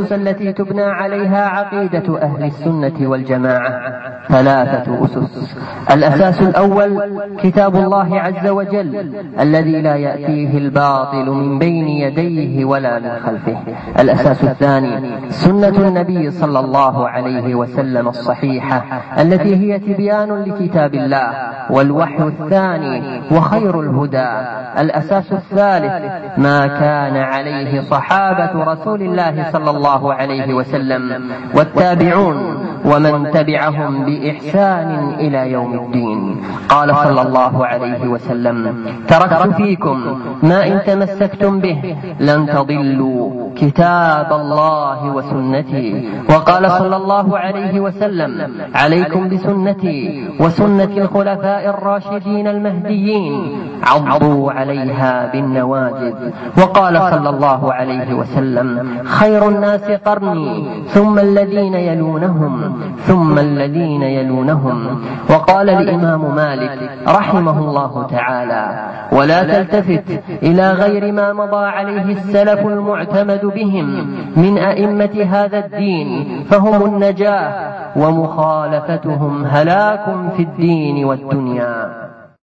والأسس التي تبنى عليها عقيدة أهل السنة والجماعة 3 أسس. الأساس الأول كتاب الله عز وجل الذي لا يأتيه الباطل من بين يديه ولا من خلفه. الأساس الثاني سنة النبي صلى الله عليه وسلم الصحيحة التي هي تبيان لكتاب الله والوحي الثاني وخير الهدى. الأساس الثالث ما كان عليه صحابة رسول الله صلى الله عليه وسلم والتابعون ومن تبعهم بإحسان إلى يوم الدين. قال صلى الله عليه وسلم: تركت فيكم ما إن تمسكتم به لن تضلوا كتاب الله وسنتي. وقال صلى الله عليه وسلم: عليكم بسنتي وسنة الخلفاء الراشدين المهديين عضوا عليها بالنواجذ. وقال صلى الله عليه وسلم: خير الناس قرني ثم الذين يلونهم ثم الذين يلونهم. وقال الإمام مالك رحمه الله تعالى: ولا تلتفت إلى غير ما مضى عليه السلف المعتمد بهم من أئمة هذا الدين فهم النجاة ومخالفتهم هلاك في الدين والدنيا.